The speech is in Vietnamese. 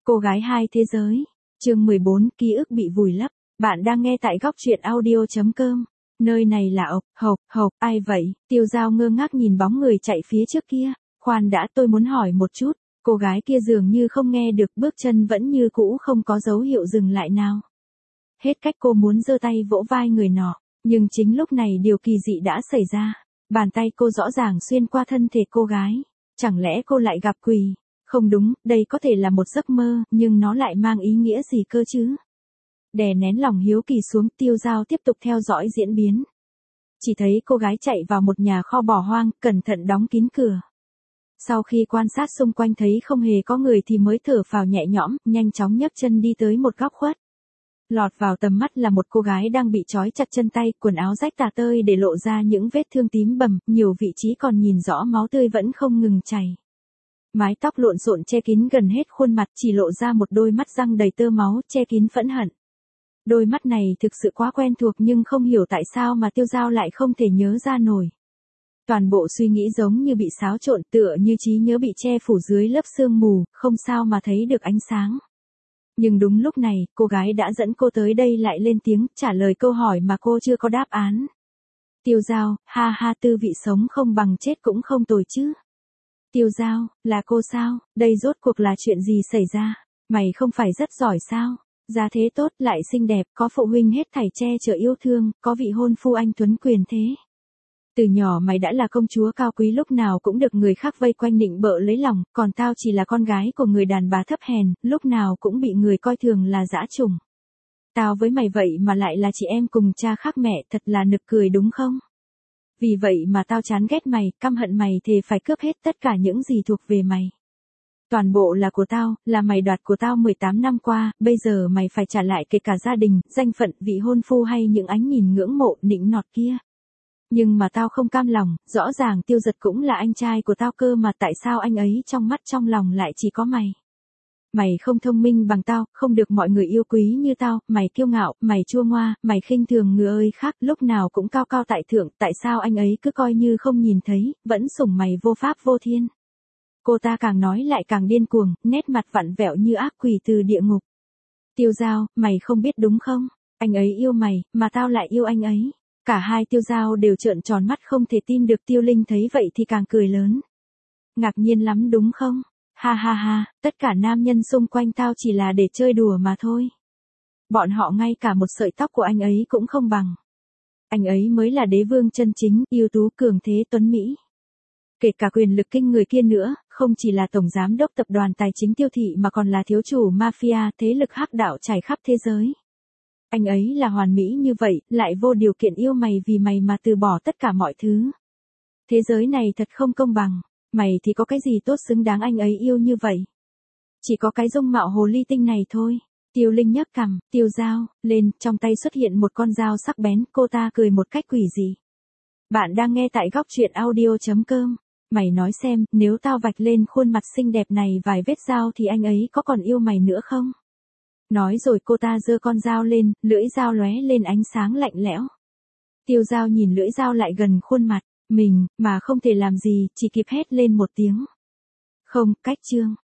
Cô gái hai thế giới. Chương 14, ký ức bị vùi lấp. Bạn đang nghe tại góc truyện audio.com. Nơi này là ai vậy? Tiêu Dao ngơ ngác nhìn bóng người chạy phía trước kia. Khoan đã, tôi muốn hỏi một chút. Cô gái kia dường như không nghe được, bước chân vẫn như cũ, không có dấu hiệu dừng lại nào. Hết cách, cô muốn giơ tay vỗ vai người nọ. Nhưng chính lúc này điều kỳ dị đã xảy ra. Bàn tay cô rõ ràng xuyên qua thân thể cô gái. Chẳng lẽ cô lại gặp quỷ? Không đúng, đây có thể là một giấc mơ, nhưng nó lại mang ý nghĩa gì cơ chứ? Đè nén lòng hiếu kỳ xuống, Tiêu Dao tiếp tục theo dõi diễn biến. Chỉ thấy cô gái chạy vào một nhà kho bỏ hoang, cẩn thận đóng kín cửa. Sau khi quan sát xung quanh thấy không hề có người thì mới thở phào nhẹ nhõm, nhanh chóng nhấc chân đi tới một góc khuất. Lọt vào tầm mắt là một cô gái đang bị trói chặt chân tay, quần áo rách tả tơi để lộ ra những vết thương tím bầm, nhiều vị trí còn nhìn rõ máu tươi vẫn không ngừng chảy. Mái tóc lộn xộn che kín gần hết khuôn mặt, chỉ lộ ra một đôi mắt răng đầy tơ máu, che kín phẫn hận. Đôi mắt này thực sự quá quen thuộc, nhưng không hiểu tại sao mà Tiêu Dao lại không thể nhớ ra nổi. Toàn bộ suy nghĩ giống như bị xáo trộn, tựa như trí nhớ bị che phủ dưới lớp sương mù, không sao mà thấy được ánh sáng. Nhưng đúng lúc này, cô gái đã dẫn cô tới đây lại lên tiếng, trả lời câu hỏi mà cô chưa có đáp án. Tiêu Dao, ha ha, tư vị sống không bằng chết cũng không tồi chứ. Tiêu Dao, là cô sao? Đây rốt cuộc là chuyện gì xảy ra? Mày không phải rất giỏi sao? Gia thế tốt, lại xinh đẹp, có phụ huynh hết thảy che chở yêu thương, có vị hôn phu anh tuấn quyền thế. Từ nhỏ mày đã là công chúa cao quý, lúc nào cũng được người khác vây quanh nịnh bợ lấy lòng, còn tao chỉ là con gái của người đàn bà thấp hèn, lúc nào cũng bị người coi thường là dã chủng. Tao với mày vậy mà lại là chị em cùng cha khác mẹ, thật là nực cười đúng không? Vì vậy mà tao chán ghét mày, căm hận mày, thề phải cướp hết tất cả những gì thuộc về mày. Toàn bộ là của tao, là mày đoạt của tao 18 năm qua, bây giờ mày phải trả lại, kể cả gia đình, danh phận, vị hôn phu hay những ánh nhìn ngưỡng mộ, nịnh nọt kia. Nhưng mà tao không cam lòng, rõ ràng Tiêu Giật cũng là anh trai của tao cơ mà, tại sao anh ấy trong mắt trong lòng lại chỉ có mày? Mày không thông minh bằng tao, không được mọi người yêu quý như tao, mày kiêu ngạo, mày chua ngoa, mày khinh thường người ơi khác, lúc nào cũng cao cao tại thượng, tại sao anh ấy cứ coi như không nhìn thấy, vẫn sủng mày vô pháp vô thiên? Cô ta càng nói lại càng điên cuồng, nét mặt vặn vẹo như ác quỷ từ địa ngục. Tiêu Dao, mày không biết đúng không? Anh ấy yêu mày, mà tao lại yêu anh ấy. Cả hai Tiêu Dao đều trợn tròn mắt không thể tin được. Tiêu Linh thấy vậy thì càng cười lớn. Ngạc nhiên lắm đúng không? Ha ha ha, tất cả nam nhân xung quanh tao chỉ là để chơi đùa mà thôi. Bọn họ ngay cả một sợi tóc của anh ấy cũng không bằng. Anh ấy mới là đế vương chân chính, ưu tú, cường thế, tuấn Mỹ. Kể cả quyền lực kinh người kia nữa, không chỉ là tổng giám đốc tập đoàn tài chính Tiêu thị mà còn là thiếu chủ mafia, thế lực hắc đạo trải khắp thế giới. Anh ấy là hoàn mỹ như vậy, lại vô điều kiện yêu mày, vì mày mà từ bỏ tất cả mọi thứ. Thế giới này thật không công bằng, mày thì có cái gì tốt xứng đáng anh ấy yêu như vậy? Chỉ có cái dung mạo hồ ly tinh này thôi. Tiêu Linh nhấc cằm, Tiêu Dao lên, trong tay xuất hiện một con dao sắc bén, cô ta cười một cách quỷ dị. Bạn đang nghe tại góc truyện audio.com. Mày nói xem, nếu tao vạch lên khuôn mặt xinh đẹp này vài vết dao thì anh ấy có còn yêu mày nữa không? Nói rồi cô ta giơ con dao lên, lưỡi dao lóe lên ánh sáng lạnh lẽo. Tiêu Dao nhìn lưỡi dao lại gần khuôn mặt mình, mà không thể làm gì, chỉ kịp hét lên một tiếng. Không, cách chương.